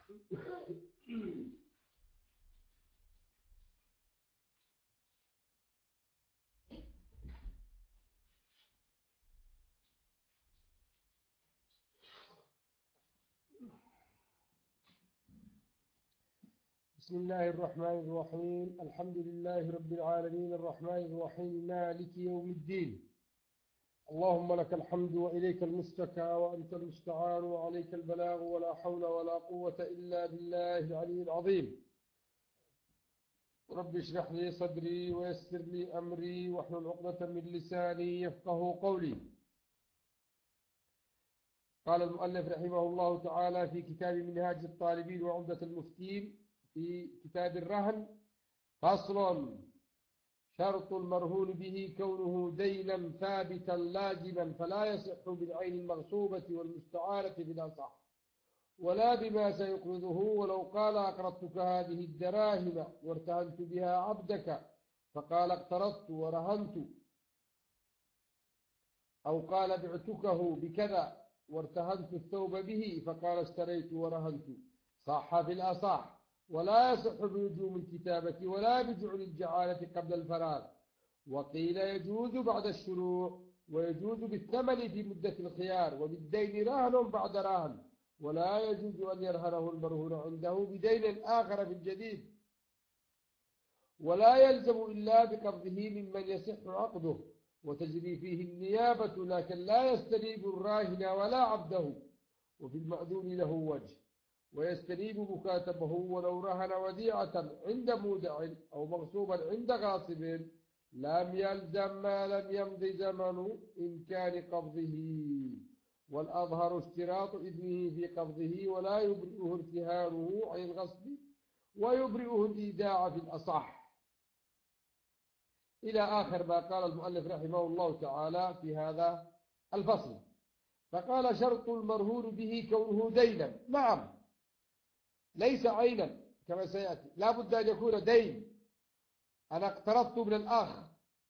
بسم الله الرحمن الرحيم. الحمد لله رب العالمين الرحمن الرحيم مالك يوم الدين. اللهم لك الحمد وإليك المشتكى وأنت المستعان وعليك البلاغ ولا حول ولا قوة إلا بالله العلي العظيم. رب اشرح لي صدري ويسر لي أمري واحلل عقدة من لساني يفقه قولي. قال المؤلف رحمه الله تعالى في كتاب منهاج الطالبين وعمدة المفتين في كتاب الرهن: فصل: شرط المرهون به كونه دينا ثابتا لازما فلا يصح بالعين المغصوبة والمستعارة بالأصح ولا بما سيقرضه، ولو قال أقرضتك هذه الدراهم وارتهنت بها عبدك فقال اقترضت ورهنت، أو قال بعتكه بكذا وارتهنت الثوب به فقال اشتريت ورهنت، صح في الأصح، ولا يصح بلزوم الكتابة ولا بجعل الجعالة قبل الفراغ. وقيل يجوز بعد الشروع، ويجوز بالثمن في مدة الخيار، وبالدين رهن بعد رهن، ولا يجوز أن يرهنه المرهون عنده بدين آخر في الجديد، ولا يلزم إلا بقبضه ممن يصح عقده وتجري فيه النيابة، لكن لا يستريب الراهن ولا عبده. وفي المأذون له وجه، ويستريب مكاتبه ولو رهن وديعة عند مودع أو مغصوبا عند غاصب لم يلزم ما لم يمض زمن إمكان قبضه، والأظهر اشتراط إذنه في قبضه ولا يبرئه ارتهانه عن الغصب ويبرئه الإيداع في الأصح، إلى آخر ما قال المؤلف رحمه الله تعالى في هذا الفصل. فقال: شرط المرهون به كونه دينا. نعم، ليس عينا كما سيأتي، لا بد أن يكون دين. أنا اقترضت من الأخ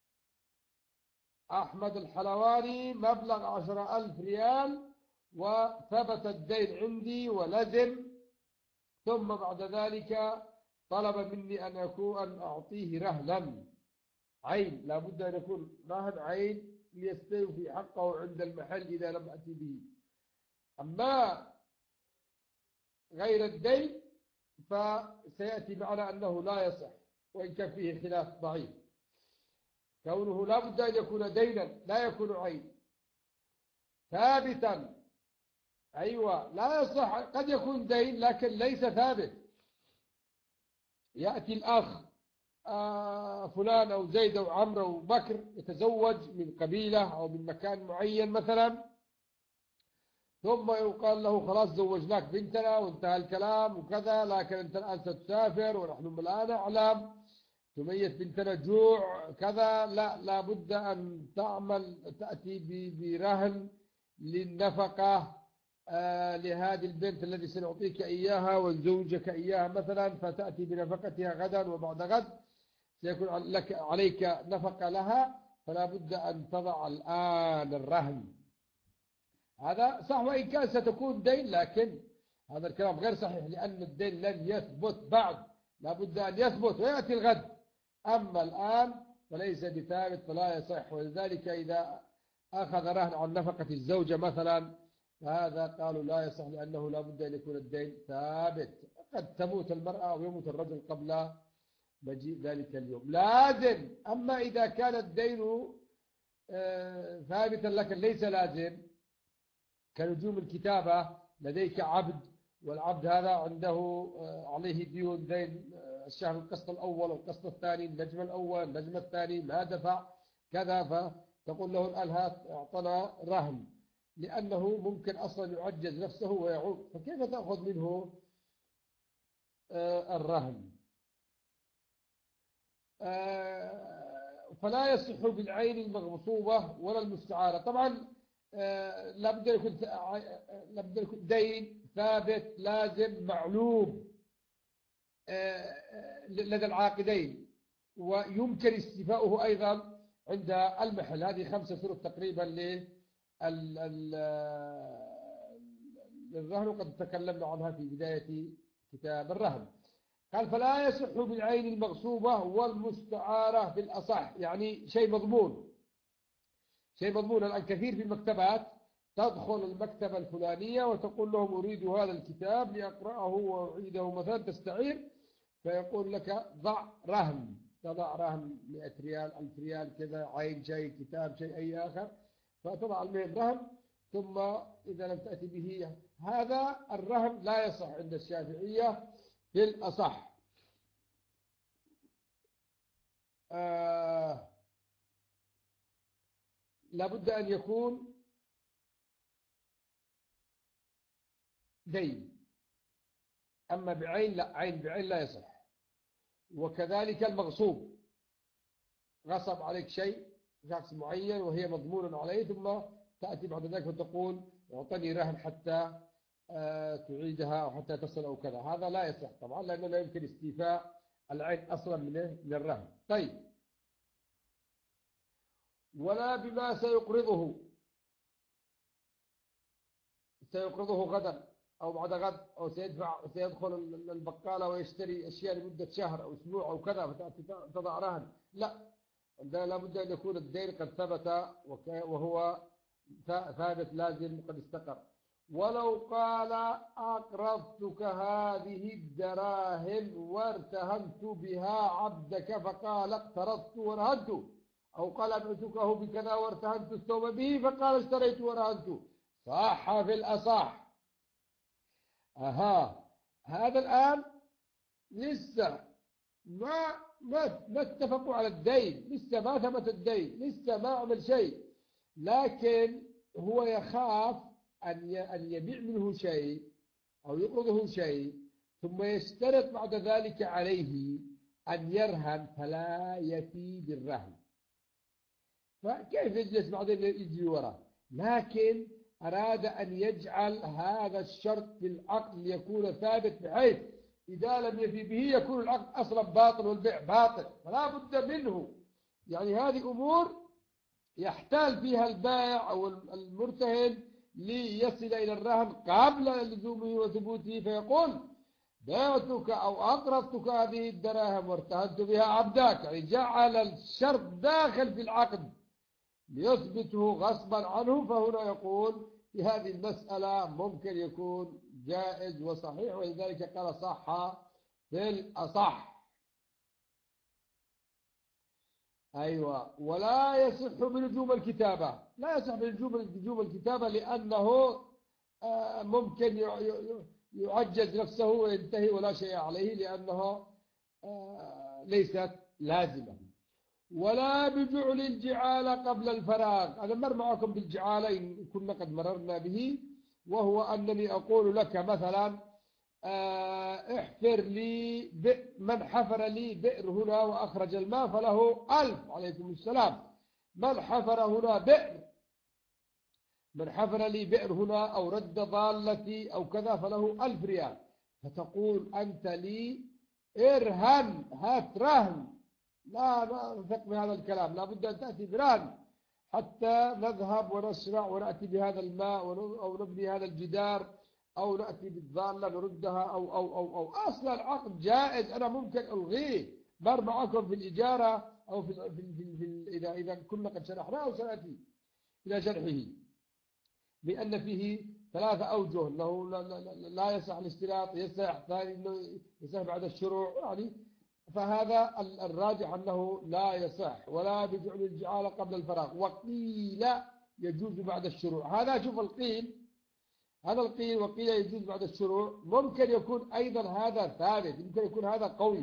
أحمد الحلواني مبلغ 10,000 ريال وثبت الدين عندي ولزم، ثم بعد ذلك طلب مني أن أعطيه رهنا عين. لا بد أن يكون رهن عين ليستوفي حقه عند المحل إذا لم أتي به. أما غير الدين فسيأتي معنا أنه لا يصح، وإن كان فيه خلاف ضعيف. كونه لا بد أن يكون دينا لا يكون عين ثابتا. أيوة، لا يصح، قد يكون دين لكن ليس ثابت. يأتي الأخ فلان أو زيد أو عمرو أو بكر يتزوج من قبيلة أو من مكان معين مثلا، ثم يقال له خلاص زوجناك بنتنا وانتهى الكلام وكذا، لكن أنت الآن ستسافر ونحن الآن نعلم تميز بنتنا جوع كذا، لا بد أن تأتي برهن للنفقة لهذه البنت الذي سنعطيك إياها ونزوجك إياها مثلا، فتأتي بنفقتها غدا وبعد غد سيكون عليك نفقة لها، فلا بد أن تضع الآن الرهن. هذا صح، وإن كان ستكون دين، لكن هذا الكلام غير صحيح لأن الدين لن يثبت بعد، لا بد أن يثبت ويأتي الغد. أما الآن فليس بثابت فلا يصح. ولذلك إذا أخذ رهن عن نفقة الزوجة مثلا فهذا قالوا لا يصح، لأنه لا بد أن يكون الدين ثابت. قد تموت المرأة أو يموت الرجل قبل مجيء ذلك اليوم، لازم. أما إذا كان الدين ثابتا لكن ليس لازم، كنجوم الكتابة، لديك عبد والعبد هذا عنده عليه دين الشهر القسط الأول والقسط الثاني، النجم الأول النجم الثاني ما دفع كذا، فتقول له الآن أعطنا رهن، لأنه ممكن أصلا يعجز نفسه ويعود، فكيف تأخذ منه الرهن؟ فلا يصح بالعين المغصوبة ولا المستعارة. طبعا لابد أن يكون دين ثابت لازم معلوم لدى العاقدين، ويمكن استيفاؤه أيضا عند المحل. هذه 5 شروط تقريبا للرهن، وقد تكلمنا عنها في بداية كتاب الرهن. قال فلا يصح بالعين المغصوبة والمستعارة في الأصح، يعني شيء مضمون. شيء مضمون. الآن كثير في المكتبات تدخل المكتبة الفلانية وتقول لهم أريد هذا الكتاب لأقرأه وأعيده مثلا، تستعير، فيقول لك ضع رهن، تضع رهن 100 ريال 1000 ريال كذا، عين شيء، كتاب شيء أي آخر، فتضع المهم رهن، ثم إذا لم تأتي به هذا الرهن لا يصح عند الشافعية في الأصح. لابد أن يكون دين. أما بعين لا، عين بعين لا يصح. وكذلك المغصوب، غصب عليك شيء شخص معين وهي مضمون عليه، ثم تأتي بعد ذلك وتقول اعطني رهن حتى تعيدها أو حتى تصل أو كذا، هذا لا يصح طبعا، لأنه لا يمكن استيفاء العين أصلا من الرهن. طيب، ولا بما سيقرضه غدا أو بعد غد، أو سيدخل البقالة ويشتري أشياء لمدة شهر أو أسبوع أو كذا، فتأتي تضع رهن، لا، عندنا لابد أن يكون الدين قد ثبت وهو ثابت لازم قد استقر. ولو قال أقرضتك هذه الدراهم وارتهنت بها عبدك، فقال اقترضت ورهنت، أو قال أبعتكه بكذا وارتهنت الثوب به، فقال اشتريت ورهنت، صح في الأصح. هذا الآن لسه ما اتفقوا على الدين، لسه ما ثبت الدين، لسه ما عمل شيء، لكن هو يخاف أن يبيع منه شيء أو يقرضه شيء، ثم يشترط بعد ذلك عليه أن يرهن فلا يفي بالرهن، فكيف يجلس بعدين يجري وراه؟ لكن أراد أن يجعل هذا الشرط في العقد ليكون ثابت، بحيث إذا لم يفي به يكون العقد أصلا باطل والبيع باطل، فلا بد منه. يعني هذه أمور يحتال فيها البائع أو المرتهن ليصل إلى الرهن قبل لزومه وثبوته، فيقول بعتك أو أقرضتك هذه الدراهم وارتهنت بها عبدك، يعني جعل الشرط داخل في العقد ليثبته غصبا عنه. فهنا يقول في هذه المسألة ممكن يكون جائز وصحيح، ولذلك قال صح بالأصح. أيوة. ولا يصح بلزوم الكتابة، لا يصح بلزوم الكتابة، لأنه ممكن يعجز نفسه وينتهي ولا شيء عليه، لأنه ليست لازمة. ولا بجعل الجعالة قبل الفراغ، أنا مر معكم بالجعالة إن كنا قد مررنا به، وهو أنني أقول لك مثلا احفر لي من حفر لي بئر هنا وأخرج الماء فله 1000، عليكم السلام. من حفر هنا بئر، من حفر لي بئر هنا أو رد ضالتي أو كذا فله 1000 ريال، فتقول أنت لي ارهن، هات رهن. لا نثق بهذا الكلام، لا بد أن تأتي برهن حتى نذهب ونشرع ونأتي بهذا الماء أو نبني هذا الجدار أو نأتي بالضالة نردها أو أصلا العقد جائز، أنا ممكن ألغيه. مر معكم في الإجارة أو إذا كنا قد شرحناه سنأتي إلى شرحه، بأن فيه 3 أوجه، أنه لا يصح الاشتراط، يصح ثاني أنه يصح بعد الشروع، يعني فهذا الراجح أنه لا يصح. ولا بجعل الجعالة قبل الفراغ، وقيل يجوز بعد الشروع. هذا شوف القيل، هذا القيل وقيل يجوز بعد الشروع، ممكن يكون أيضا هذا ثابت، ممكن يكون هذا قوي،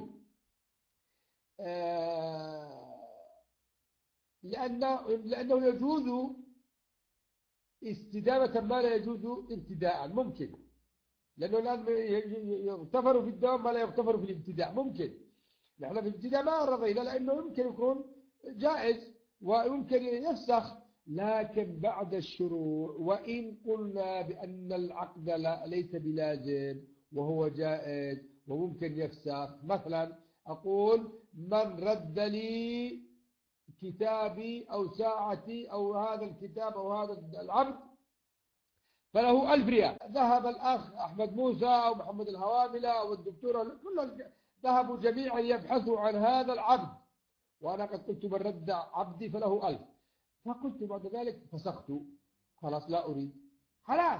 لأنه يجوز استدامة ما لا يجوز ابتداء، ممكن، لأنه الآن يغتفر في الدوام ما لا يغتفر في الابتداء، ممكن. نحن في الابتداء ما رضينا لأنه يمكن يكون جائز ويمكن يفسخ، لكن بعد الشروع وإن قلنا بأن العقد ليس بلازم وهو جائز وممكن يفسخ، مثلا أقول من رد لي كتابي أو ساعتي أو هذا الكتاب أو هذا العبد فله 1000 ريال. ذهب الأخ أحمد موسى أو محمد الهواملة أو الدكتور كلهم ذهبوا جميعا يبحثوا عن هذا العبد، وأنا قد قلت من رد عبدي فله 1000. فقلت بعد ذلك فسخت، خلاص لا أريد، خلاص.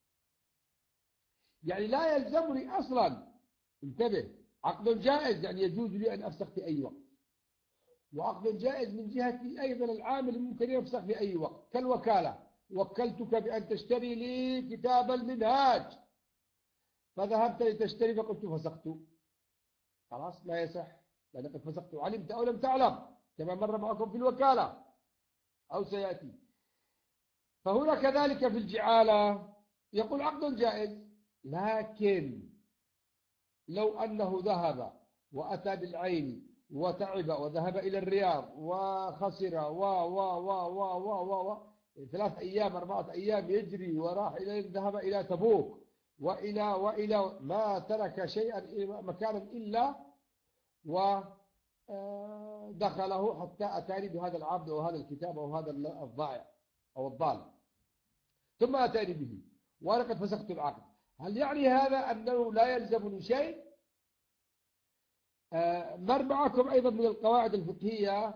يعني لا يلزمني أصلا، انتبه، عقد جائز يعني يجوز لي أن أفسخ في أي وقت، وعقد جائز من جهة أيضا العامل ممكن يفسخ في أي وقت، كالوكالة، وكلتك بأن تشتري لي كتاب المنهاج فذهبت لتشتري فقلت فسخت، خلاص لا يصح، لأنك قد فسخت علمت أو لم تعلم، كما مر معكم في الوكالة أو سيأتي. فهنا كذلك في الجعالة يقول عقد جائز، لكن لو أنه ذهب وأتى بالعين وتعب وذهب إلى الرياض وخسر 3 أيام 4 أيام يجري وراح ذهب إلى تبوك وإلى ما ترك شيئا مكانا إلا ودخله حتى أتاني بهذا العبد أو هذا الكتاب أو هذا الضائع أو الضال، ثم أتاني به وأنا قد فسخت العقد. هل يعني هذا أنه لا يلزمني شيء؟ مر معكم أيضا من القواعد الفقهية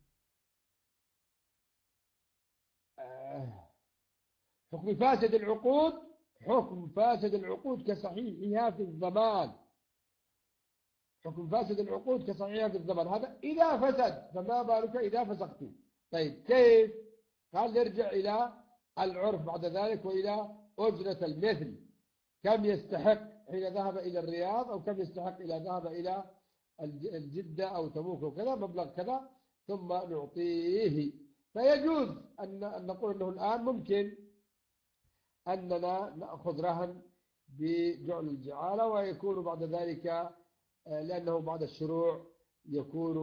حكم فاسد العقود، حكم فاسد العقود كصحيحها في الضمان، حكم فاسد العقود كصحيحها في الضمان، هذا إذا فسد، فما بالك إذا فسخت. طيب كيف؟ قال نرجع إلى العرف بعد ذلك وإلى أجرة المثل، كم يستحق حين ذهب إلى الرياض أو كم يستحق إذا ذهب إلى الجدة أو تبوك وكذا، مبلغ كذا، ثم نعطيه. فيجوز أن نقول أنه الآن ممكن أننا نأخذ رهن بجعل الجعالة، ويكون بعد ذلك لأنه بعد الشروع يكون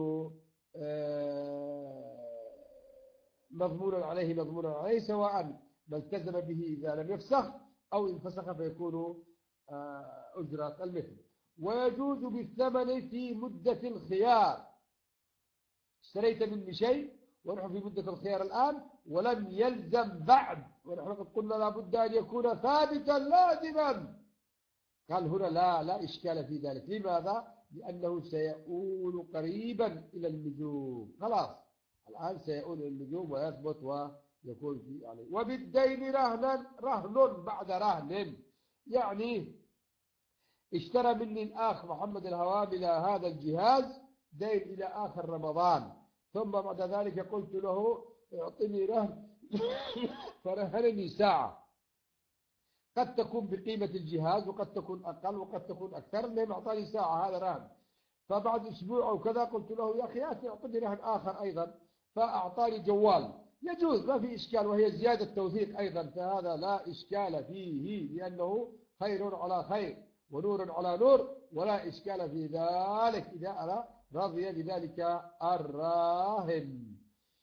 مضمونا عليه سواء ما التزم به إذا لم يفسخ أو إن فسخ فيكون أجرة المثل. ويجوز بالثمن في مدة الخيار، اشتريت مني شيء ونحن في مدة الخيار الآن ولم يلزم بعد، ونحن قد قلنا لابد أن يكون ثابتا لازما. قال هنا لا إشكال في ذلك. لماذا؟ لأنه سيؤول قريبا إلى اللزوم، خلاص الآن سيؤول إلى اللزوم ويثبت ويكون في عليه. وبالدين رهن بعد رهن، يعني اشترى مني الأخ محمد الهواملة هذا الجهاز دين إلى آخر رمضان، ثم بعد ذلك قلت له اعطني رهن فرهنني ساعة، قد تكون بقيمة الجهاز وقد تكون أقل وقد تكون أكثر، المهم أعطاني ساعة هذا رهن. فبعد أسبوع أو كذا قلت له يا أخي أعطني رهن آخر أيضا، فأعطاني جوال، يجوز ما في إشكال، وهي زيادة توثيق أيضا، فهذا لا إشكال فيه لأنه خير على خير ونور على نور، ولا إشكال في ذلك إذا أنا رضي بذلك الراهن.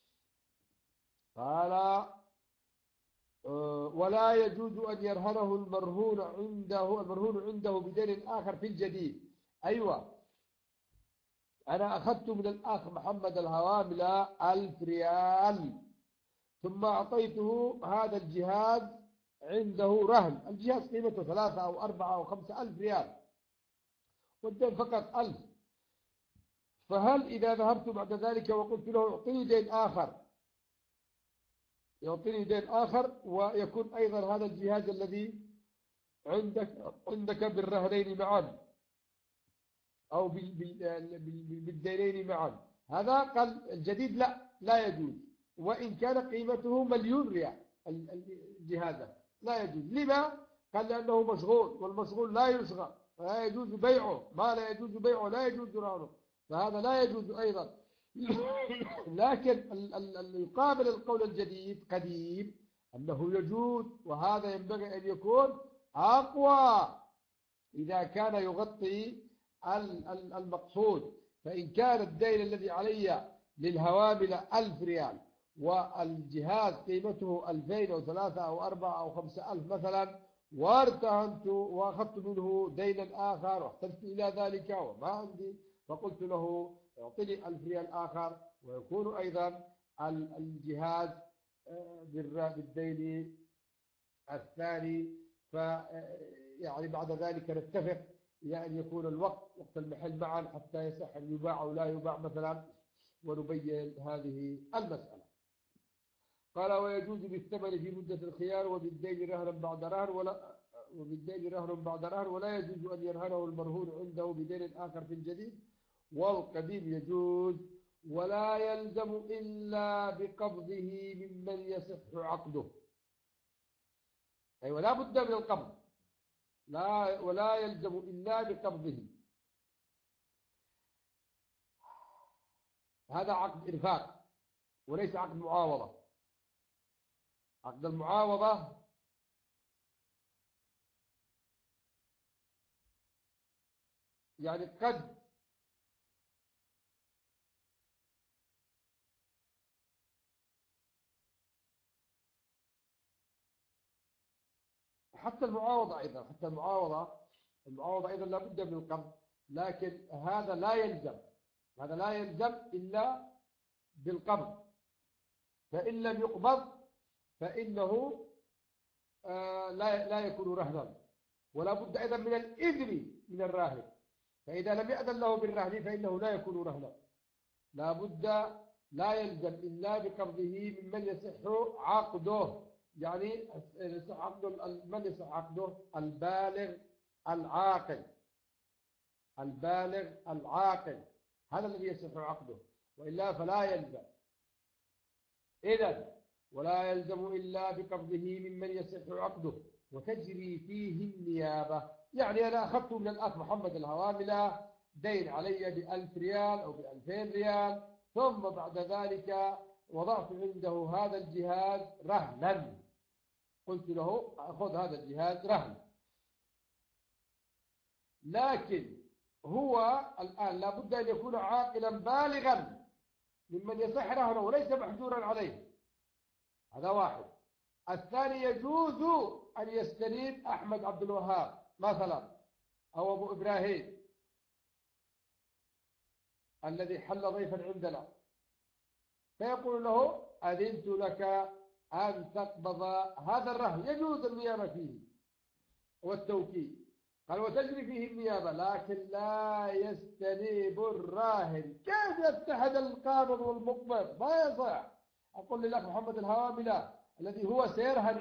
قال ولا يجوز أن يرهنه المرهون عنده بدين آخر في الجديد. أيوة، أنا أخذت من الأخ محمد الهواملة 1000 ريال ثم أعطيته هذا الجهاز عنده رهن، الجهاز قيمته 3 أو 4 أو 5 ألف ريال والدين فقط 1000. فهل إذا ذهبت بعد ذلك وقلت له اعطني دين آخر، يعطيني دين آخر ويكون أيضا هذا الجهاز الذي عندك بالرهنين معا أو بالدينين معا، هذا قال الجديد لا يجوز، وإن كان قيمته 1,000,000 ريال الجهاز لا يجوز. لما؟ قال لأنه مشغول، والمشغول لا يشغل، لا يجوز بيعه، ما لا يجوز بيعه لا يجوز رهنه، فهذا لا يجوز أيضا. لكن يقابل القول الجديد قديم أنه يجوز، وهذا ينبغي أن يكون أقوى إذا كان يغطي المقصود. فإن كان الدين الذي علي للهوامل 1000 ريال والجهاز قيمته 2000 أو 3 أو 4 أو 5 ألف مثلا، وارتهنت وأخذت منه دينا آخر واحتجت إلى ذلك وما عندي، فقلت له اعطني 1000 ريال آخر، ويكون أيضا الجهاز بالدين الثاني يعني بعد ذلك نتفق أن يكون وقت المحل معا حتى يصح أن يباع أو لا يباع مثلا، ونبين هذه المسألة. قال ويجوز بالثمن في مدة الخيار وبالدين رهن بعد رهن ولا يجوز أن يرهنه المرهون عنده بدين آخر في الجديد، والقديم يجوز ولا يلزم إلا بقبضه ممن يصح عقده. أي ولا بد من القبض، ولا يلزم إلا بقبضه. هذا عقد إرفاق وليس عقد معاوضة. عقد المعاوضة يعني قد حتى المعاوضة أيضا لا بد من القبض، لكن هذا لا يلزم إلا بالقبض. فإن لم يقبض فإنه لا يكون رهنا، ولا بد أيضا من الإذن من الراهن. فإذا لم يأذن له بالرهن فإنه لا يكون رهنا. لا يلزم إلا بقبضه ممن يصح عقده، يعني من يصح عقده البالغ العاقل، هذا الذي يصح عقده، وإلا فلا يلزم. إذن ولا يلزم إلا بقبضه ممن يصح عقده وتجري فيه النيابة. يعني أنا أخذت من الأخ محمد الهواملة دين علي ب1000 ريال أو ب2000 ريال، ثم بعد ذلك وضعت عنده هذا الجهاز رهنا، قلت له أخذ هذا الجهاز رهن، لكن هو الآن لابد أن يكون عاقلا بالغا ممن يصح رهنه وليس محجورا عليه. هذا واحد. الثاني يجوز أن يستنيب أحمد عبد الوهاب مثلا أو أبو إبراهيم الذي حل ضيفا عندنا، فيقول له أذنت لك أن تقبض هذا الرهن، يجوز النيابة فيه والتوكيل. قال وتجري فيه النيابة، لكن لا يستنيب الراهن. كيف يتحد القابض والمقبض؟ ما يصح. أقول لك محمد الهواملة الذي هو سيرهن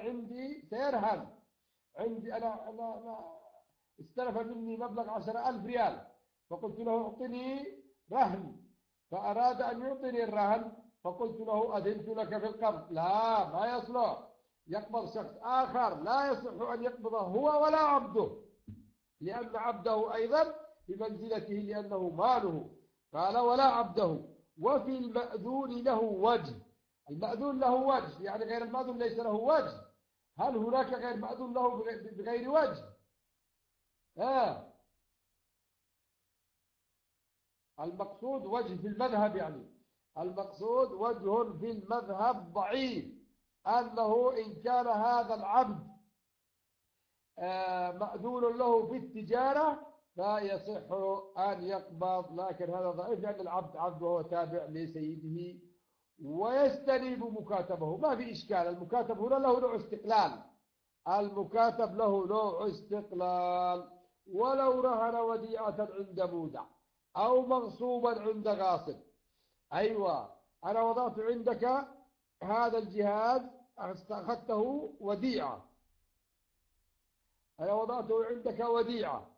عندي أنا استلف مني مبلغ 10,000 ريال، فقلت له اعطني رهن، فأراد أن يعطني الرهن، فقلت له أذنت لك في القبض. لا، ما يصلح، يقبض شخص آخر، لا يصح أن يقبضه هو ولا عبده، لأن عبده أيضا بمنزلته لأنه ماله. قال ولا عبده. وفي المأذون له وجه. المأذون له وجه، يعني غير المأذون ليس له وجه. هل هناك غير مأذون له بغير وجه؟ المقصود وجه في المذهب، يعني المقصود وجه في المذهب ضعيف، أنه إن كان هذا العبد مأذون له في التجارة فيصح أن يقبض، لكن هذا ضعيف لأن العبد عبد وهو تابع لسيده ويستنيب مكاتبه. ما في إشكال، المكاتب هنا له نوع استقلال. ولو رهن وديعة عند مودع أو مغصوبا عند غاصب. أيوة، أنا وضعت عندك هذا الجهاز، أخذته وديعة، أنا وضعته عندك وديعة،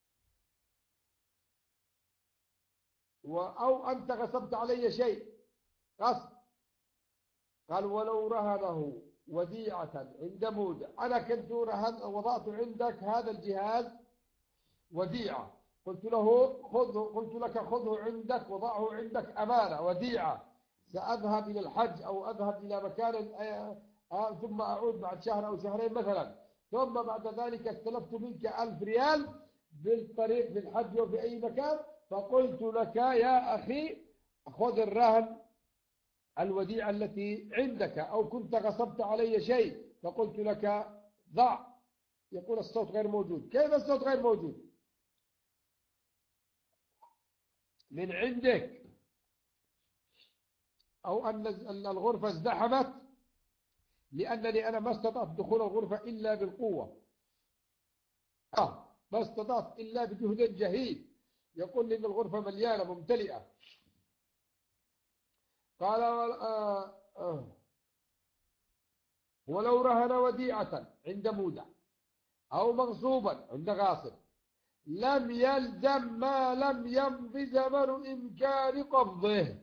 أو أنت غصبت علي شيء غصب. قال ولو رهنه وديعة عند مودع، أنا كنت وضعت عندك هذا الجهاز وديعة، قلت لك خذه عندك وضعه عندك أمانة وديعة، سأذهب إلى الحج أو أذهب إلى مكان ثم أعود بعد شهر أو شهرين مثلا، ثم بعد ذلك استلفت منك 1000 ريال بالطريق في الحج وفي أي مكان، فقلت لك يا أخي خذ الرهن الوديعة التي عندك، أو كنت غصبت علي شيء فقلت لك ضع. يقول الصوت غير موجود. كيف الصوت غير موجود؟ من عندك، أو أن الغرفة ازدحمت، لأنني أنا ما استطعت دخول الغرفة إلا بالقوة، ما استطعت إلا بجهد جهيد. يقول لي إن الغرفة مليانة ممتلئة. قال ولو رهن وديعة عند مودع أو مغصوبا عند غاصب لم يلزم ما لم يمض زمن إمكان قبضه.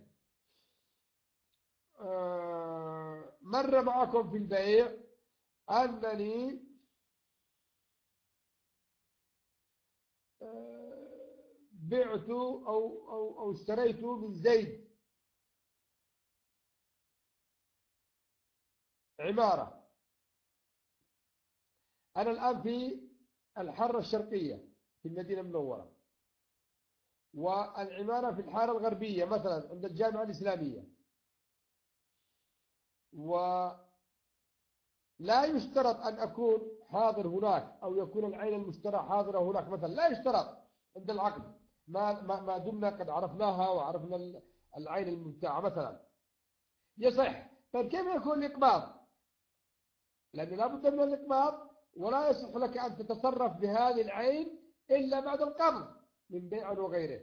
مر معكم في البيع أنني بعت أو اشتريت من زيد عمارة. أنا الآن في الحارة الشرقية في المدينة المنورة، والعمارة في الحارة الغربية مثلا عند الجامعة الإسلامية، ولا يشترط أن أكون حاضر هناك أو يكون العين المشترى حاضرة هناك مثلا، لا يشترط عند العقد ما دمنا قد عرفناها وعرفنا العين الممتعة مثلا يصح. طيب كيف يكون الإقباض؟ لأنه لا بد من الإقباض، ولا يصح لك أن تتصرف بهذه العين إلا بعد القبض من بيع وغيره.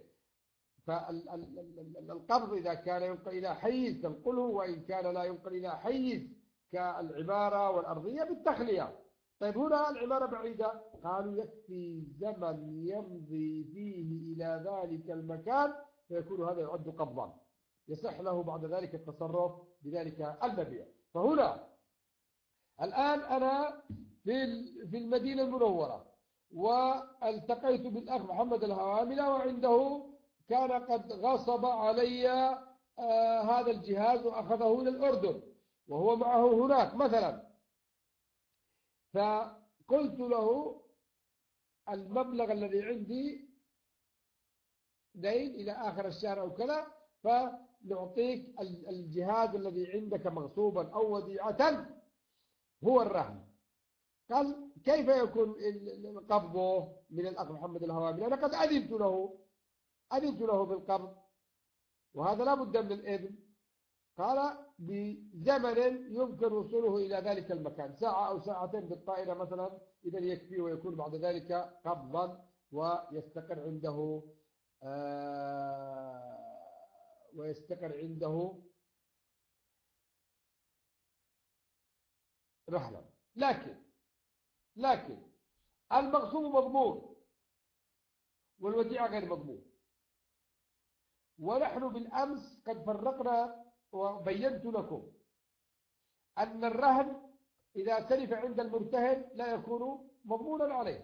فالقبض إذا كان ينقل إلى حيز تنقله، وإن كان لا ينقل إلى حيز كالعمارة والأرضية بالتخلية. طيب هنا العمارة بعيدة، قالوا يكفي زمن يمضي فيه إلى ذلك المكان فيكون هذا يعد قبضا، يصح له بعد ذلك التصرف بذلك المبيع. فهنا الآن أنا في المدينة المنورة، والتقيت بالأخ محمد الهواملة، وعنده كان قد غصب علي هذا الجهاز وأخذه إلى الأردن وهو معه هناك مثلا. فقلت له المبلغ الذي عندي دين إلى آخر الشهر أو كذا، فنعطيك الجهاز الذي عندك مغصوبا أو وديعة هو الرهن. قال كيف يكون قبضه من الأخ محمد الهواملي؟ أنا قد أذنت له بالقبض، وهذا لا بد من الإذن. قال بزمن يمكن وصوله إلى ذلك المكان، ساعة أو ساعتين بالطائرة مثلا، إذا يكفي، ويكون بعد ذلك قبضا ويستقر عنده رهنا. لكن المغصوب مضمون والوديعة غير مضمون. ونحن بالأمس قد فرقنا وبينت لكم أن الرهن إذا تلف عند المرتهن لا يكون مضمونا عليه.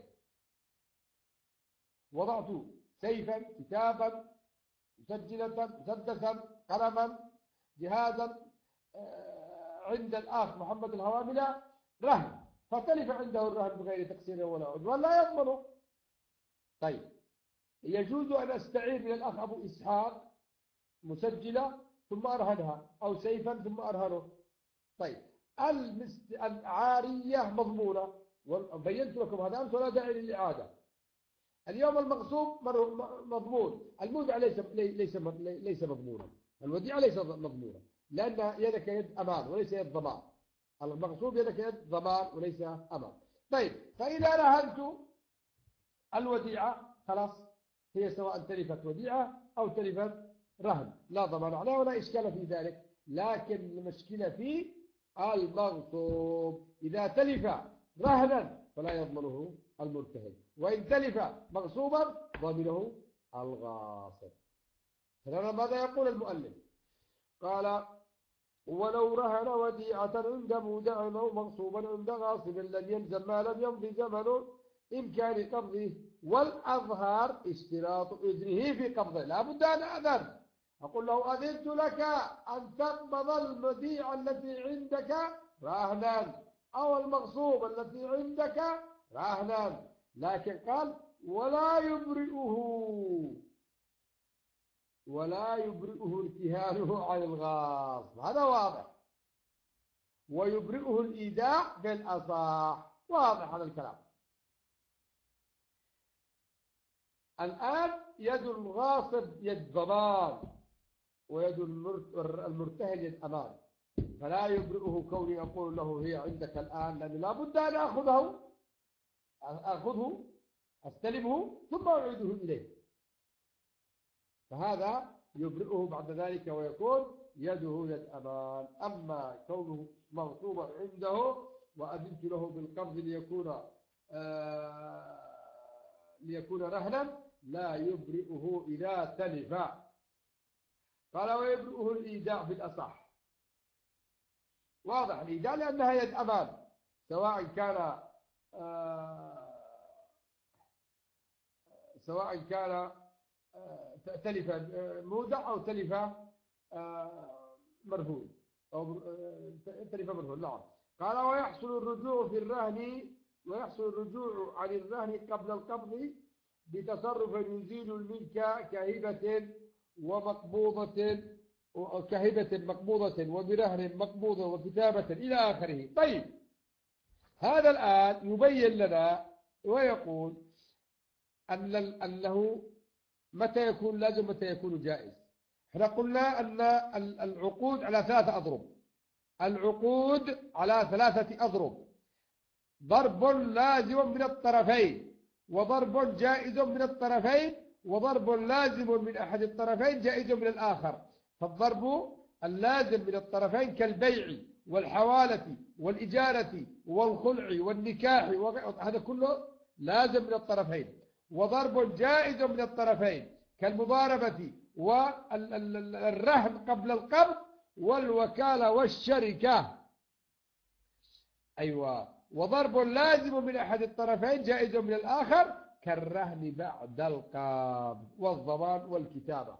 وضعت سيفا، كتابا، مسدسا، قلما، جهازا عند الأخ محمد الهواملة رهن، فتلف عنده الرهن بغير تقصير ولا عدوان لا يضمنه. طيب يجوز أن أستعير من الأخ أبو إسحاق مسجلة ثم أرهنها، أو سيفا ثم أرهنه. طيب العارية مضمونة، وبينت لكم هذا أمس ولا داعي للإعادة. اليوم المغصوب مضمون، المودع ليس مضمونا، الوديعة ليس مضمونا، لأن يدك يد أمان وليس يد ضمان. المغصوب يدك يد ضمان وليس أمان. طيب فإذا رهنت الوديعة خلاص، هي سواء تلفت وديعة أو تلفت رهن لا ضمان عليها ولا إشكال في ذلك. لكن المشكلة في المغصوب، إذا تلف رهنا فلا يضمنه المرتهن، وإن تلف مغصوبا ضمنه الغاصب. فهنا ماذا يقول المؤلف؟ قال ولو رهن وديعة عند مودع أو مغصوبا عند غاصب لم يلزم ما لم يمضي زمن إمكان قبضه، والأظهر اشتراط إذنه في قبضه. لا بد أن أذن، أقول له أذنت لك أن تقبض الوديعة التي عندك رهنا أو المغصوب التي عندك رهنا، لكن قال ولا يبرئه ارتهانه عن الغاصب، هذا واضح، ويبرئه الإيداع بالأصح، واضح هذا الكلام. الآن يد الغاصب يد ضمان، ويد المرتهن يد أمان. فلا يبرئه كوني أقول له هي عندك الآن، لأنه لا بد أن أخذه أستلمه ثم أعيده إليه، فهذا يبرئه بعد ذلك ويكون يده يد أمان. أما كونه مغصوبا عنده وأذنت له بالقبض ليكون رهنا لا يبرئه إذا تلف. قال ويبرئه الإيداع في الأصح. واضح الإيداع لأنها يد أمان، سواء كان تلف مودع أو تلف مرهون أو تلف مرهون. نعم. قال ويحصل الرجوع عن الرهن قبل القبض بتصرف يزيل الملك كهبة مقبوضة وبرهن مقبوضة وكتابة إلى آخره. طيب هذا الآن يبين لنا ويقول أنه متى يكون لازم متى يكون جائز. احنا قلنا أن العقود على 3 أضرب. العقود على 3 أضرب: ضرب لازم من الطرفين، وضرب جائز من الطرفين، وضرب لازم من أحد الطرفين جائز من الآخر. فالضرب اللازم من الطرفين كالبيع والحوالة والإجارة والخلع والنكاح هذا كله لازم من الطرفين. وضرب جائز من الطرفين كالمضاربة والرهن قبل القبض والوكالة والشركة. أيوة. وضرب لازم من أحد الطرفين جائز من الآخر كالرهن بعد القبض والضمان والكتابة.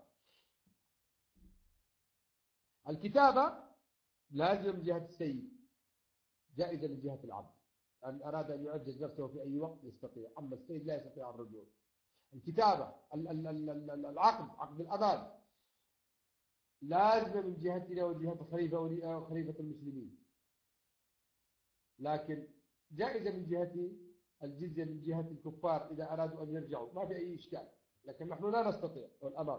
الكتابة لازم من جهة السيد، جائزة من جهة العبد، أن أراد أن يعجز نفسه في أي وقت يستطيع، أما السيد لا يستطيع الرجوع. الكتابة عقد الأمان لازم من جهتنا وجهة خليفة المسلمين، لكن جائزة من جهة الجزية من جهة الكفار إذا أرادوا أن يرجعوا، ما في أي إشكال، لكن نحن لا نستطيع والأمان.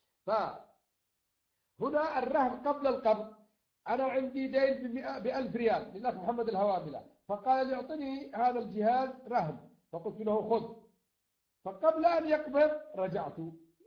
فهنا الرهن قبل القبض: أنا عندي دين ب1000 ريال للأخ محمد الهواملة، فقال لي اعطني هذا الجهاز رهن، فقلت له خذ، فقبل أن يقبض رجعت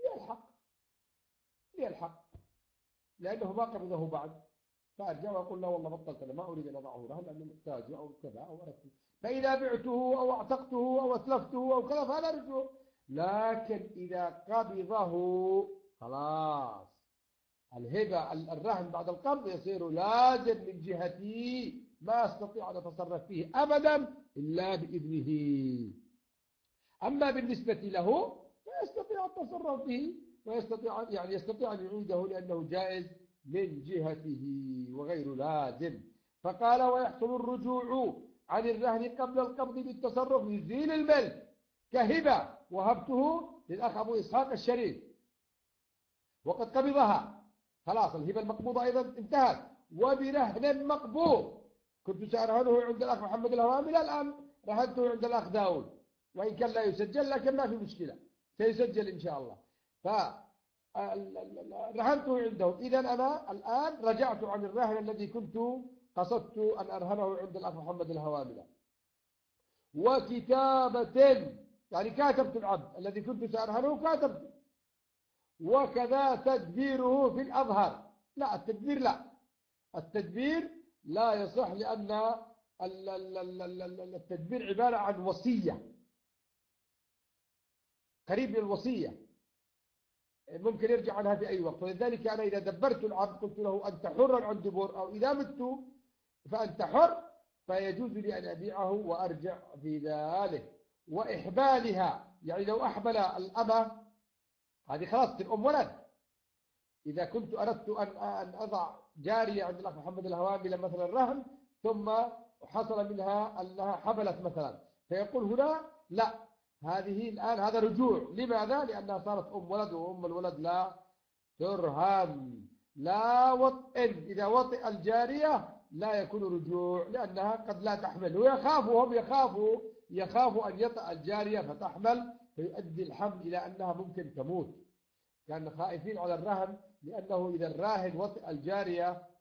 لي الحق لأنه ما قبضه بعد، فأرجع وأقول لا والله بطلت، أنا ما أريد أن أضعه رهن لأنه محتاج أو كذا أو أردت، فإذا بعته أو اعتقته أو أسلفته أو كذا فهذا رجوع. لكن إذا قبضه خلاص الهبة الرهن بعد القبض يصير لازم من جهتي، ما أستطيع أن أتصرف فيه أبدا إلا بإذنه. أما بالنسبة له فيستطيع التصرف به ويستطيع أن يعيده لأنه جائز من جهته وغير لازم. فقال ويحصل الرجوع عن الرهن قبل القبض بالتصرف يزيل الملك كهبة وهبته للأخ أبو إسحاق الشريف وقد قبضها، خلاص الهبة المقبوضة أيضا انتهت، وبرهن مقبوض كنت سأرهنه عند الأخ محمد الهواملة، الآن رهنته عند الأخ داود، وإن كان لا يسجل لكن ما في مشكلة سيسجل إن شاء الله. فرهنته عندهم، إذن أنا الآن رجعت عن الرهن الذي كنت قصدت أن أرهنه عند الأخ محمد الهواملة. وكتابة يعني كاتبت العبد الذي كنت سأرهنه كاتبت، وكذا تدبيره في الأظهر. لا التدبير التدبير لا يصح، لأن التدبير عبارة عن وصية، قريب من الوصية ممكن يرجع عنها في أي وقت. ولذلك أنا إذا دبرت العبد قلت له أنت حر عن دبر، أو إذا مت فأنت حر، فيجوز لي أن أبيعه وأرجع في ذلك. وإحبالها يعني لو أحبل الأمة هذه خلاص الأم ولد. إذا كنت أردت أن أضع جارية عند الأخ محمد الهواملة مثلا رهن، ثم حصل منها أنها حبلت مثلا، فيقول هنا لا، هذه الآن هذا رجوع. لماذا؟ لأنها صارت أم ولد، وأم الولد لا ترهن. لا وطئ، إذا وطئ الجارية لا يكون رجوع، لأنها قد لا تحمل، وهم يخافوا أن يطأ الجارية فتحمل فيؤدي الحمل إلى أنها ممكن تموت. كان خائفين على الرهن، لأنه إذا الراهن وطئ الجارية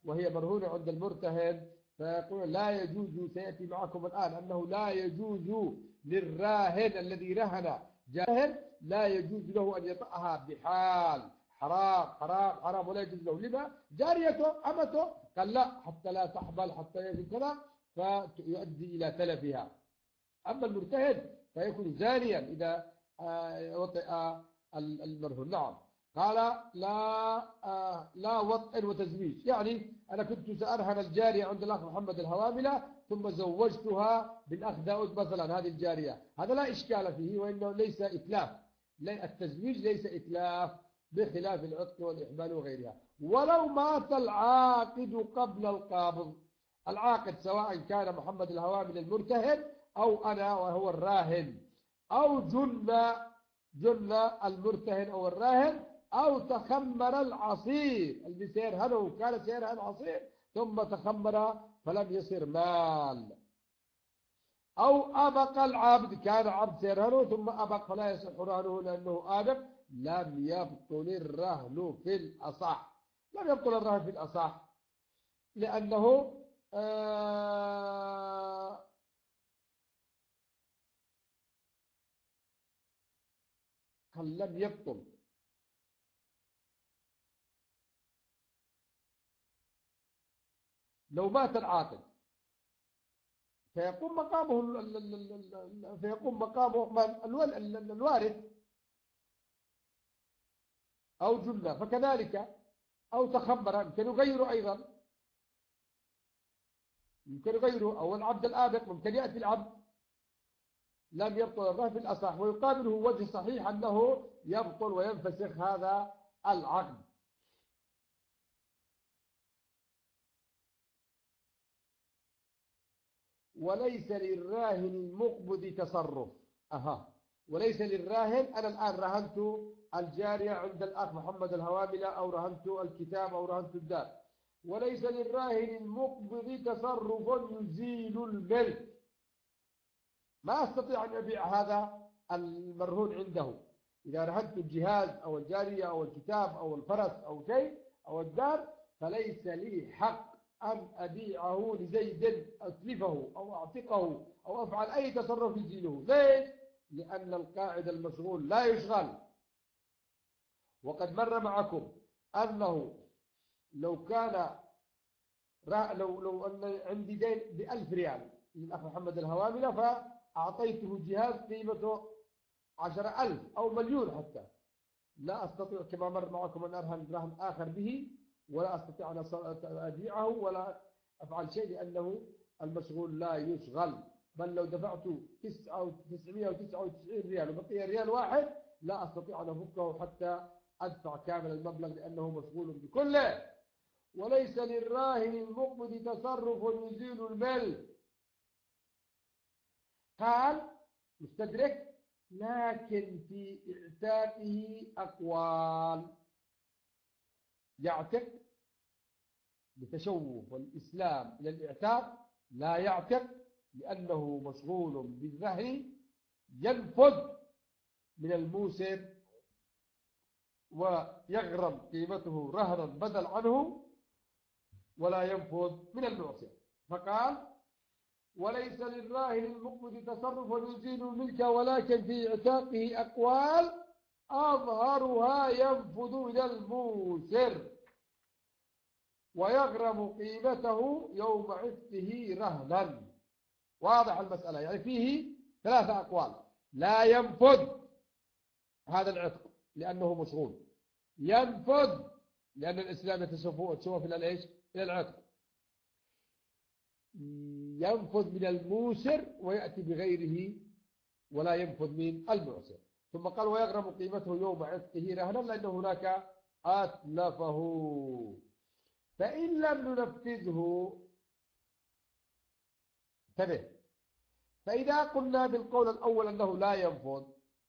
وهي مرهونة عند المرتهن، فيقول لا يجوز، سيأتي معكم الآن أنه لا يجوز للراهن الذي رهن جاهل، لا يجوز له أن يطأها بحال، حرام حرام حرام، ولا يجوز له. لما؟ جاريته أمته، قال لا حتى لا تحبل حتى يجب كذا، فيؤدي إلى تلفها. أما المرتهن فيكون زانيا إذا وطئ المرهون. نعم. قال لا وطئ وتزويج، يعني أنا كنت سأرهن الجارية عند الأخ محمد الهواملة ثم زوجتها بالأخ داود مثلا هذه الجارية، هذا لا إشكال فيه، وإنه ليس إتلاف. التزويج ليس إتلاف بخلاف العتق والإحبال وغيرها. ولو مات العاقد قبل القابض، العاقد سواء كان محمد الهوامل المرتهن أو أنا وهو الراهن، أو جن المرتهن أو الراهن، أو تخمر العصير اللي سيرهنه، كان سيرهن عصير ثم تخمر فلم يصير مال، أو أبق العبد، كان عبد سيرهنه ثم أبق فلا يصح رهنه لأنه آبق، لم يبطل الرهن في الأصح. لم يبطل الرهن في الأصح لأنه لم يبطل. لو مات العاقد فيقوم مقامه الوارث أو جنة، فكذلك أو تخمر يمكن يغيره أيضا، يمكن يغيره، أو العبد الآبق ممكن يأتي العبد. لم يبطل الرهن في الأصح، ويقابله وجه صحيح أنه يبطل وينفسخ هذا العقد. وليس للراهن المقبض تصرف. وليس للراهن، أنا الآن رهنت الجارية عند الأخ محمد الهواملة، أو رهنت الكتاب، أو رهنت الدار، وليس للراهن المقبض تصرف يزيل الملك. ما أستطيع أن أبيع هذا المرهون عنده. إذا رهنت الجهاز أو الجارية أو الكتاب أو الفرس أو شيء أو الدار، فليس لي حق أن أبيعه لزيد، أتلفه أو أعتقه أو أفعل أي تصرف يزيله. ليش؟ لأن القاعد المشغول لا يشغل. وقد مر معكم أنه لو كان لو أن عندي دين ب1000 ريال للأخ محمد الهواملة، فأعطيته جهاز قيمته 10,000 أو مليون حتى، لا أستطيع كما مر معكم أن أرهن رهن آخر به، ولا أستطيع أن أبيعه ولا أفعل شيء، لأنه المشغول لا يشغل. بل لو دفعت 999 ريال وبقي ريال واحد، لا أستطيع أن أفكه حتى أدفع كامل المبلغ لأنه مشغول بكله. وليس للراهن المقبض تصرف يزيل الملك. قال مستدرك: لكن في إعتاقه أقوال. يعتق بتشوف والإسلام إلى الإعتاق، لا يعتق لأنه مشغول بالرهن، ينفذ من الموسر ويغرم قيمته رهنا بدل عنه، ولا ينفذ من المعسر. فقال: وليس للراهن المقبض تصرف يزيل الملك، ولكن في اعتاقه أقوال أظهرها ينفذ إلى الموسر ويغرم قيمته يوم عتقه رهنا. واضح المسألة؟ يعني فيه 3 أقوال: لا ينفذ هذا العتق لأنه مشغول، ينفذ لأن الإسلام يتشوف إلى الإيش؟ إلى العتق، ينفذ من الموسر ويأتي بغيره ولا ينفذ من المعسر. ثم قال: ويغرم قيمته يوم عتقه رهنا، لأن هناك أتلفه. فإن لم ننفذه، انتبه، فإذا قلنا بالقول الأول أنه لا ينفذ،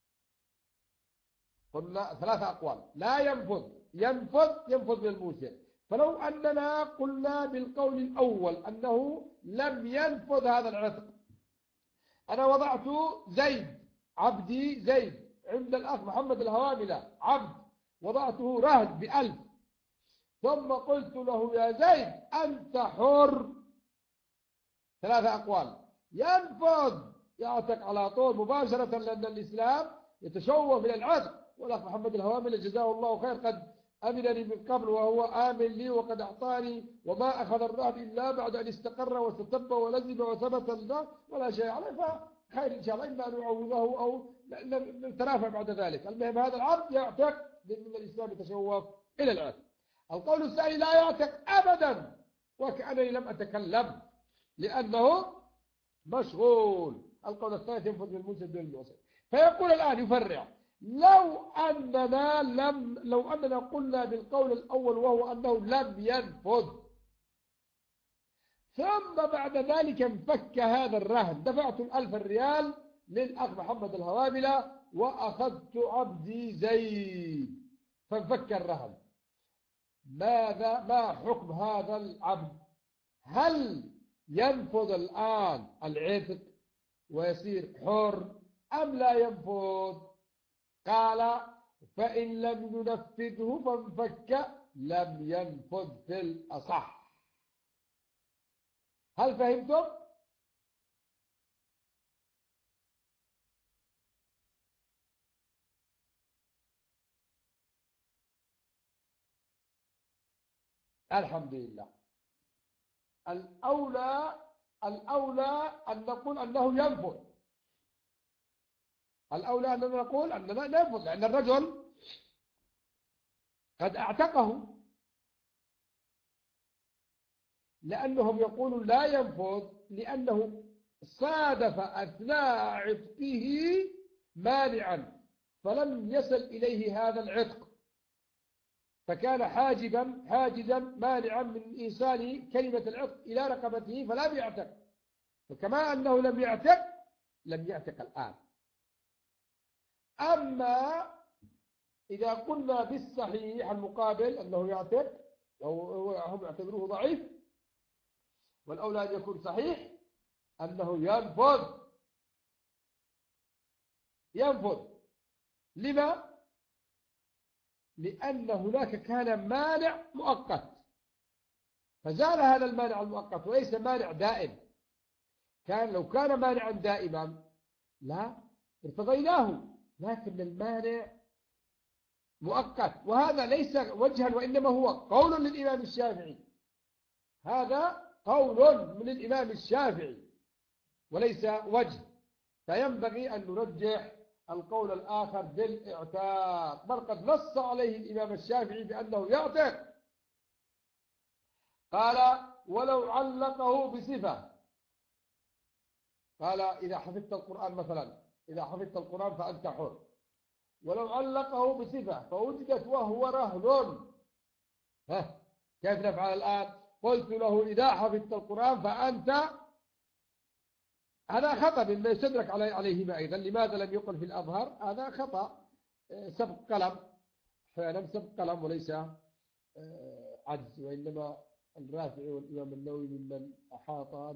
قلنا 3 أقوال: لا ينفذ، ينفذ من الموسر. فلو أننا قلنا بالقول الأول أنه لم ينفذ هذا العتق، أنا وضعت زيد، عبدي زيد، عند الأخ محمد الهواملة عبد، وضعته رهن ب1000، ثم قلت له يا زيد أنت حر، 3 أقوال، ينفذ يعتق على طول مباشرة، لأن الإسلام يتشوف إلى العتق. والأخ محمد الهوامل جزاه الله خير قد أمنني من قبل وهو آمن لي وقد أعطاني، وما أخذ الرهب إلا بعد أن استقر واستتب ولزم وثبت الله ولا شيء عليه، فخير إن شاء الله، إما أن نعوضه أو نتنافى بعد ذلك. المهم هذا العبد يعتق لأن الإسلام يتشوف إلى العتق. القول الثاني لا يعتق أبدا، وكأنني لم أتكلم لأنه مشغول. القول الثالث ينفذ بالمنسب بالموسم. فيقول الآن يفرع، لو أننا قلنا بالقول الأول وهو أنه لم ينفذ، ثم بعد ذلك انفك هذا الرهن، دفعت 1000 ريال للأخ محمد الهواملة وأخذت عبدي زيد فانفك الرهن، ما حكم هذا العبد؟ هل ينفذ الآن العتق ويصير حر أم لا ينفذ؟ قال فإن لم ينفذه فانفك لم ينفذ في الأصح. هل فهمتم؟ الحمد لله. الأولى أن نقول أنه ينفذ، الأولى أننا نقول أننا ننفذ، لأن الرجل قد اعتقه، لأنهم يقولون لا ينفذ لأنه صادف أثناء عتقه مانعا فلم يصل إليه هذا العتق، فكان حاجزا مانعا من إيصال كلمة العتق إلى رقبته فلم يعتق، فكما أنه لم يعتق الآن. أما إذا قلنا بالصحيح المقابل أنه يعتق، هم يعتبروه ضعيف، والأولى أن يكون صحيح أنه ينفذ. لما؟ لأن هناك كان مانع مؤقت فزال هذا المانع المؤقت وليس مانع دائم. لو كان مانعا دائما لا ارتضيناه، لكن المانع مؤقت، وهذا ليس وجها وإنما هو قول للإمام الشافعي، هذا قول من الإمام الشافعي وليس وجه، فينبغي أن نرجح القول الآخر بالاعتاق، بل قد نص عليه الإمام الشافعي بأنه يعتق. قال ولو علقه بصفة، قال إذا حفظت القرآن مثلا، إذا حفظت القرآن فأنت حر، ولو علقه بصفة فوجدت وهو رهن، كيف نفعل الآن؟ قلت له إذا حفظت القرآن فأنت، هذا خطأ مما يستدرك عليهما أيضا. لماذا لم يقل في الأظهر؟ هذا خطأ، سبق قلم، أحيانا سبق قلم وليس عجز، وإنما الرافعي والإمام النووي ممن أحاط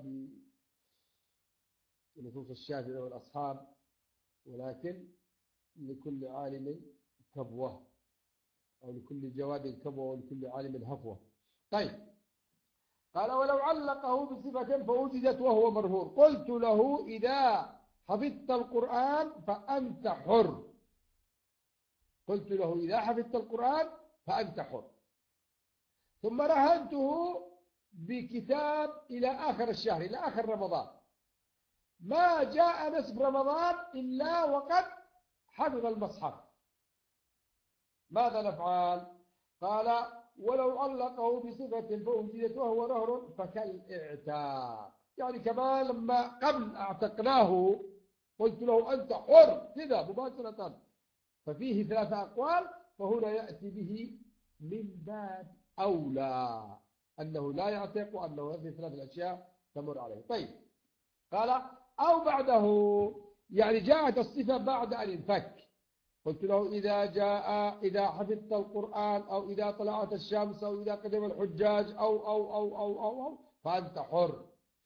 بنصوص الشافعي والأصحاب، ولكن لكل عالم كبوة، أو لكل جواد كبوة ولكل عالم هفوة. طيب، قال ولو علقه بصفة فوجدت وهو مرهور، قلت له إذا حفظت القرآن فأنت حر، قلت له إذا حفظت القرآن فأنت حر. ثم رهنته بكتاب إلى آخر الشهر، إلى آخر رمضان، ما جاء نصف رمضان إلا وقد حفظ المصحف، ماذا نفعل؟ قال ولو علقه بصفة فوجدت وهو رهن فكالإعتاق، يعني كما لما قبل اعتقناه قلت له أنت حر كذا مباشرة، ففيه 3 أقوال، فهنا يأتي به من باب أولى أنه لا يعتق، وأنه هذه 3 أشياء تمر عليه. طيب، قال أو بعده، يعني جاءت الصفة بعد أن انفك، قلت له إذا حفظت القرآن أو إذا طلعت الشمس أو إذا قدم الحجاج أو فأنت حر،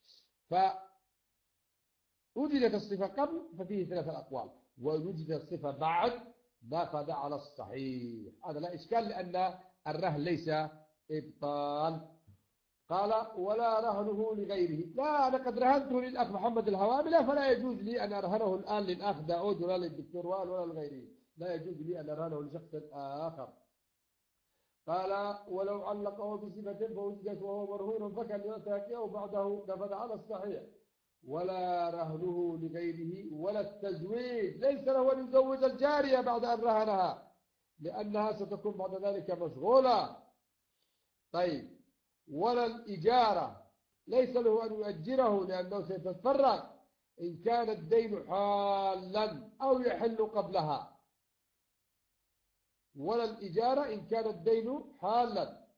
فوجدت الصفة قبل ففيه 3 أقوال، ووجدت الصفة بعد نفذ على الصحيح. هذا لا إشكال، لأن الرهن ليس إبطال. قال ولا رهنه لغيره. لا، أنا قد رهنته للأخ محمد الهواملة، فلا يجوز لي أن أرهنه الآن للأخ داود ولا للدكتور وائل ولا لغيره، لا يجوز لي أن أرهنه لشخص آخر. قال ولو علقه بصفة فوجدت وهو مرهون فكان يتاكيه بعده نفذ على الصحيح. ولا رهنه لغيره ولا التزويج، ليس له أن يزوج الجارية بعد أن رهنها لأنها ستكون بعد ذلك مشغولة. طيب، ولا الإجارة، ليس له أن يؤجره لأنه سيتفرغ إن كان الدين حالا أو يحل قبلها. ولا الإجارة إن كان الدين حالا.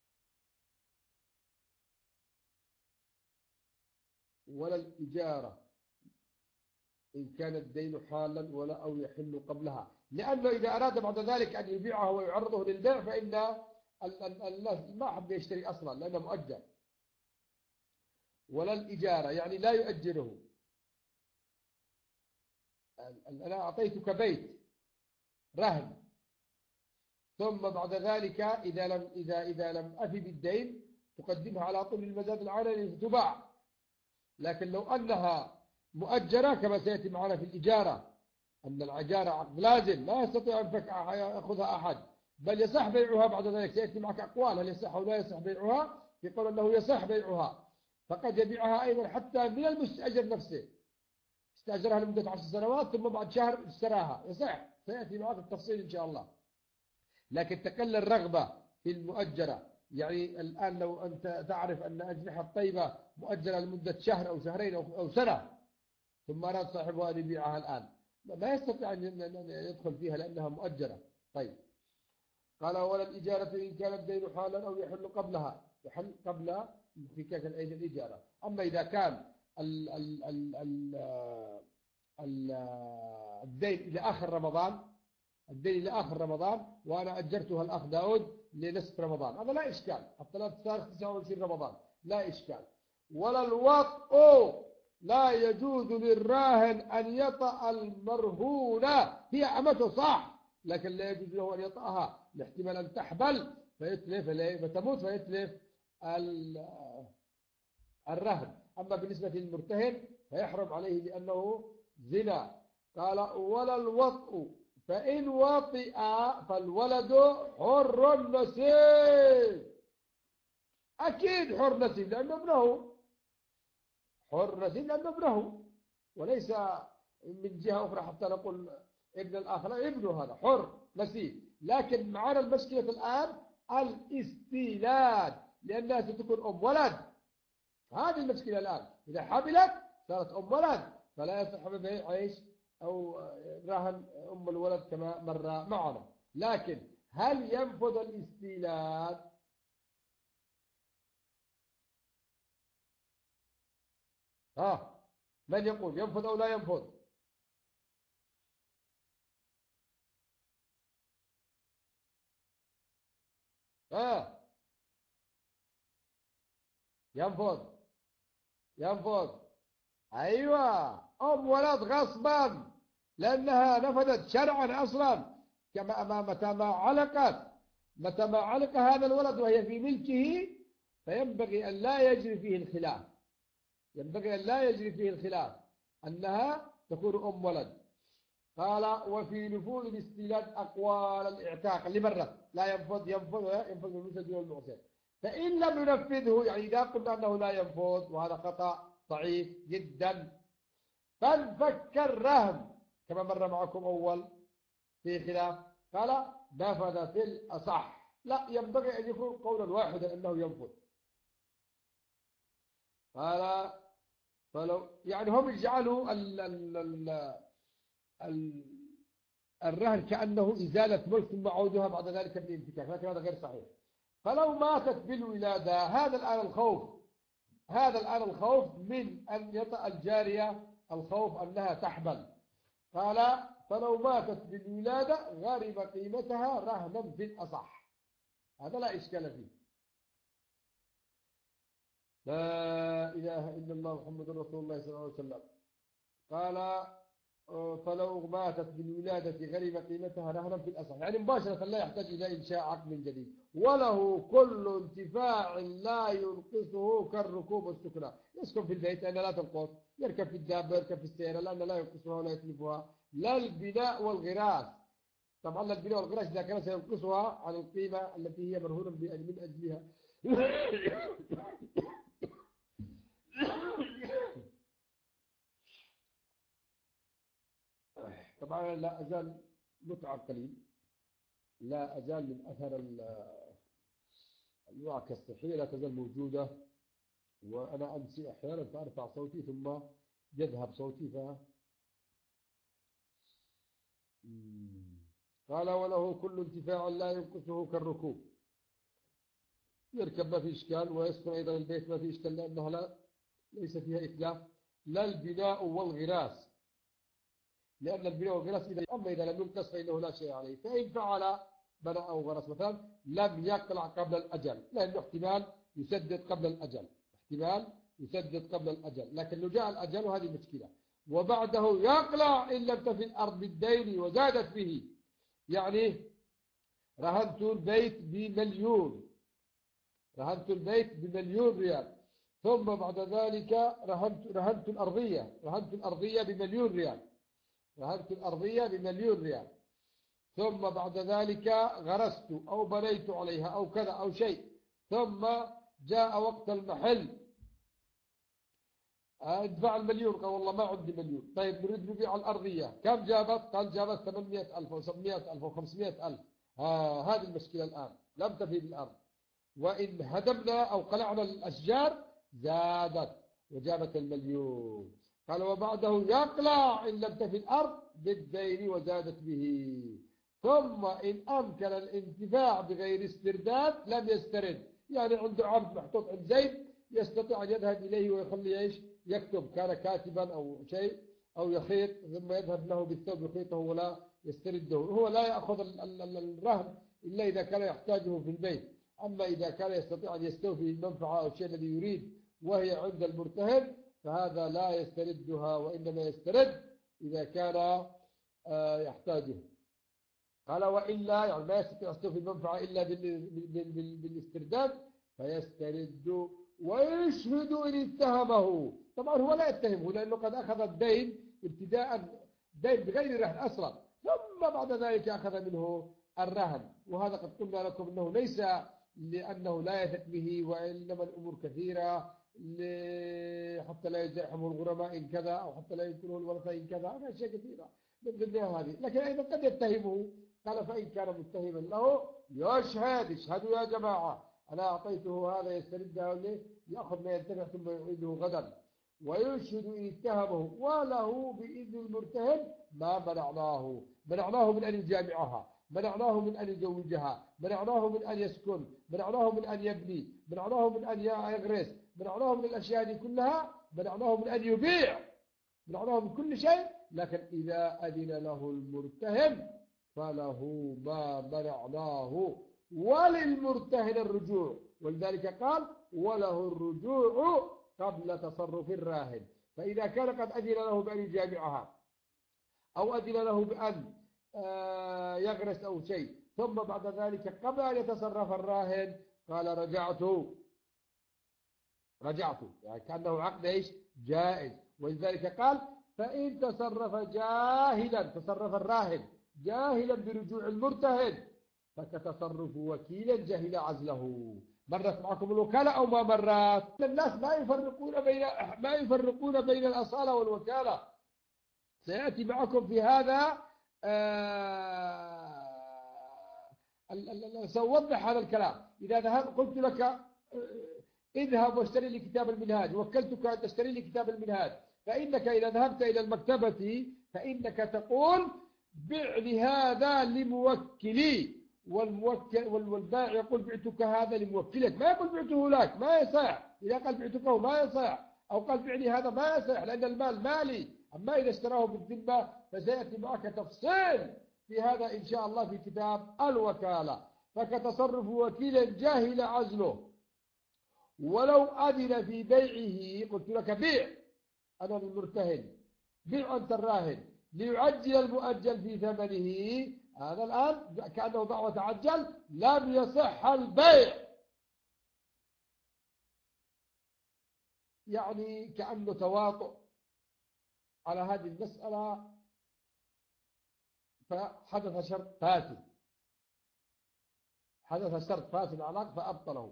ولا الإجارة إن كان الدين حالا ولا أو يحل قبلها، لأنه إذا أراد بعد ذلك أن يبيعه ويعرضه للبيع فإن الناس ما حد يشتري أصلا لأنه مؤجر. ولا الإجارة يعني لا يؤجره. أنا أعطيتك بيت رهن، ثم بعد ذلك إذا لم أفي بالدين تقدمها على طول للمزاد العالي لتباع. لكن لو أنها مؤجرة كما سيأتي معنا في الإجارة، أن العجارة عقد لازم لا يستطيع أن يأخذها أحد، بل يصح بيعها بعد ذلك. سيأتي معك أقوال هل يصح أو لا يصح بيعها. يقول أنه يصح بيعها، فقد يبيعها أيضا حتى من المستأجر نفسه، استأجرها لمدة 10 سنوات ثم بعد شهر اشتراها، يصح. سيأتي معك التفصيل إن شاء الله. لكن تقل الرغبة في المؤجرة، يعني الآن لو أنت تعرف أن أجنحة الطيبة مؤجرة لمدة شهر أو شهرين أو سنة، ثم أراد صاحبها أن يبيعها الآن، ما يستطيع أن يدخل فيها لأنها مؤجرة. طيب، قال ولا الإجارة إن كان الدين حالا أو يحل قبلها، يحل قبل انفكاك الأيدي الإجارة. أما إذا كان الدين إلى آخر رمضان، الدين إلى آخر رمضان وأنا أجرتها الأخ داود لنصف رمضان، هذا لا إشكال. حتى صار 29 رمضان لا إشكال. ولا الوطء، لا يجوز للراهن أن يطأ المرهونة، هي أمته صح، لكن لا يجوز له أن يطأها لاحتمال أن تحبل فتموت فيتلف الرهن. أما بالنسبة للمرتهن فيحرم عليه لأنه زنا. قال ولا الوطء، فإن وطئ فالولد حر نسيب. أكيد حر نسيب لأنه ابنه، حر نسيب لأنه ابنه، وليس من جهة أخرى حتى نقول ابن الآخر، ابنه هذا حر نسيب. لكن معنا المشكلة الآن الاستيلاد، لأنها ستكون أم ولد. هذه المشكلة الآن، إذا حملت صارت أم ولد فلا يصح بيع عيش أو رهن أم الولد كما مر معنا. لكن هل ينفذ الاستيلاد؟ من يقول ينفذ أو لا ينفذ؟ ينفذ. أيوة، أم ولد غصبا لأنها نفذت شرعا أصلا. كما متى ما علق هذا الولد وهي في ملكه فينبغي أن لا يجري فيه الخلاف، أنها تكون أم ولد. قال وفي نفوذ الاستيلاد أقوال الاعتاق اللي مرت، لا ينفذ المسجد والمعسر. فإن لم ينفذه، يعني إذا قلنا أنه لا ينفذ وهذا خطأ ضعيف جدا، فانفك الرهن كما مر معكم أول في خلاف. قال نفذ في الأصح، لا ينبغي أن يكون قولا واحدا أنه ينفذ. قال فلو يعني هم يجعلوا الرهن كأنه إزالة ملك ثم عودها بعد ذلك بالانفكاك، لكن هذا غير صحيح. فلو ماتت بالولادة، هذا الآن الخوف من أن يطأ الجارية، الخوف أنها تحبل. قال فلو ماتت بالولادة غرم قيمتها رهنا في الأصح، هذا لا إشكال فيه. لا إله إلا الله محمد رسول الله صلى الله عليه وسلم. قال فلو ماتت بالولادة غرم قيمتها رهنا في الأصح، يعني مباشرة لا يحتاج إلى إنشاء عقد جديد. وله كل انتفاع لا ينقصه كالركوب والسكنى، يسكن في البيت لأن لا تنقص، يركب في الدابة، يركب في السيارة لأن لا ينقصها ولا يتلفها. لا البناء والغراس، طبعا البناء والغراس إذا كان سينقصها عن القيمة التي هي مرهونة من أجلها. طبعا لا أزال متعب قليل، لا أزال من أثر الوعكة الصحية لا تزال موجودة، وأنا أمسي أحيانا فأرفع صوتي ثم يذهب صوتي قال وله كل انتفاع لا ينقصه كالركوب، يركب ما في إشكال، ويسكن أيضا البيت ما في إشكال لأنها ليس فيها إتلاف. لا البناء والغراس، لأن البناء والغراس أما إذا لم ينقص فإنه لا شيء عليه. فإن فعل بناء أو غرس مثلا لم يقلع قبل الأجل، لأنه احتمال يسدد قبل الأجل، احتمال يسدد قبل الأجل، لكن لو جاء الأجل وهذه مشكلة. وبعده يقلع إن لم تفي الأرض بالدين وزادت به، يعني رهنت البيت بمليون، رهنت البيت بمليون ريال، ثم بعد ذلك رهنت الأرضية بمليون ريال، رهنت الأرضية بمليون ريال، ثم بعد ذلك غرست أو بنيت عليها أو كذا أو شيء، ثم جاء وقت المحل ادفع المليون، قال والله ما عندي مليون. طيب نريد نبيع الأرضية، كم جابت؟ قال جابت 800,000 أو 700,000 أو 500,000. هذه المشكلة الآن لم تفي بالأرض، وإن هدمنا أو قلعنا الأشجار زادت وجابت المليون. قال وبعده يقلع إن لم تفي الأرض بالدين وزادت به، ثم إن أمكن الانتفاع بغير استرداد لم يسترد، يعني عنده عبد محطوط عند زيد يستطيع أن يذهب إليه ويخلي إيش يكتب، كان كاتبا أو شيء أو يخيط، ثم يذهب له بالثوب يخيطه ولا يسترده، هو لا يأخذ الرهن إلا إذا كان يحتاجه في البيت. أما إذا كان يستطيع أن يستوفي المنفعة أو الشيء الذي يريد وهي عند المرتهن فهذا لا يستردها، وإنما يسترد إذا كان يحتاجه. قال وإلا يعني ما يستطيع يستوفي المنفعة إلا بالاسترداد فيسترد ويشهد إن اتهمه. طبعا هو لا يتهمه لأنه قد أخذ الدين ابتداء، دين بغير رهن أصلا، ثم بعد ذلك أخذ منه الرهن. وهذا قد قلنا لكم أنه ليس لأنه لا يثق به، وإنما الأمور كثيرة حتى لا يزاحمه الغرماء إن كذا، أو حتى لا يمكنه الورثة إن كذا، هذا أشياء كثيرة من ضمنها هذه. لكن أيضا قد يتهمه، قال فإن كان متهما له يشهد، اشهدوا يا جماعة أنا أعطيته هذا يستردها ليه، يأخذ ما ينتفع ثم يعيده غدا. ويشهد إن اتهمه وله بإذن المرتهن ما منعناه من أن يجامعها، منعناه من أن يزوجها، منعناه من أن يسكن، منعناه من أن يبني، منعناه من أن يغرس، منعناه من الأشياء دي كلها، منعناه من أن يبيع، منعناه من كل شيء. لكن إذا أذن له المرتهن فله ما منعناه وللمرتهن الرجوع، ولذلك قال وله الرجوع قبل تصرف الراهن. فإذا كان قد أذن له بأن يجامعها أو أذن له بأن يغرس أو شيء، ثم بعد ذلك قبل أن يتصرف الراهن قال رجعت، يعني كأنه عقد إيش جائز. ولذلك قال فإن تصرف جاهلا، تصرف الراهن جاهلا برجوع المرتهن فكتصرف وكيل جهل عزله. مرت معكم الوكالة أو ما مرت؟ الناس ما يفرقون بين الأصالة والوكالة. سيأتي معكم في هذا سأوضح هذا الكلام. إذا قلت لك اذهب واشتري لي كتاب المنهاج، وكلتك أن تشتري لي كتاب المنهاج، فإنك إذا ذهبت إلى المكتبة فإنك تقول بع لي هذا لموكلي، والبائع يقول بعتك هذا لموكلك، ما يقول بعته لك، ما يصح. إذا قال بعتكه ما يصح، أو قال بع لي هذا ما يصح، لأن المال مالي. أما إذا اشتراه بالذمة فسيأتي معك تفصيل في هذا إن شاء الله في كتاب الوكالة. فكتصرف وكيل جاهل عزله. ولو أذن في بيعه، قلت لك بيع أنا المرتهن، بيع أنت الراهن، ليعجل المؤجل في ثمنه. هذا الآن كأنه ضع وتعجل، لم يصح البيع، يعني كأنه تواطؤ على هذه المسألة، فحدث شرط فاسد، حدث شرط فاسد على العقد فأبطله.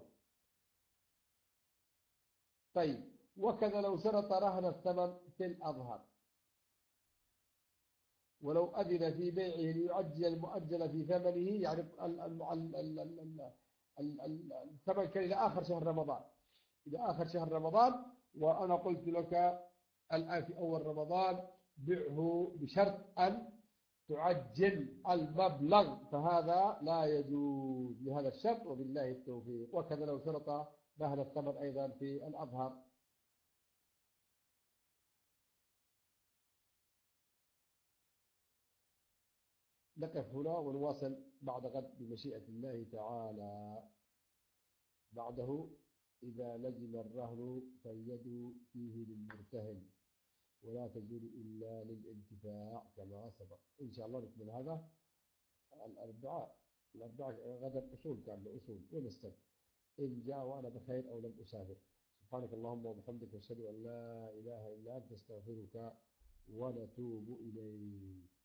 طيب، وكذا لو شرط رهن الثمن في الأظهر، ولو أذن في بيعه ليعجل المؤجل في ثمنه، يعني الثمن كان إلى آخر شهر رمضان، إلى آخر شهر رمضان، وأنا قلت لك الآن في أول رمضان بعه بشرط أن تعجل المبلغ، فهذا لا يجوز لهذا الشرط، وبالله التوفيق. وكذا لو شرط رهن الثمن أيضا في الأظهر. نقف هنا ونواصل بعد غد بمشيئة الله تعالى. بعده إذا لزم الرهن فاليد فيه للمرتهن ولا تزول إلا للانتفاع كما سبق. إن شاء الله نكمل هذا الأربعاء غدا أصول، كان الأصول ونستد إن جاء وأنا بخير أو لم أسافر. سبحانك اللهم وبحمدك، أشهد أن لا إله إلا أنت، نستغفرك ونتوب إليك.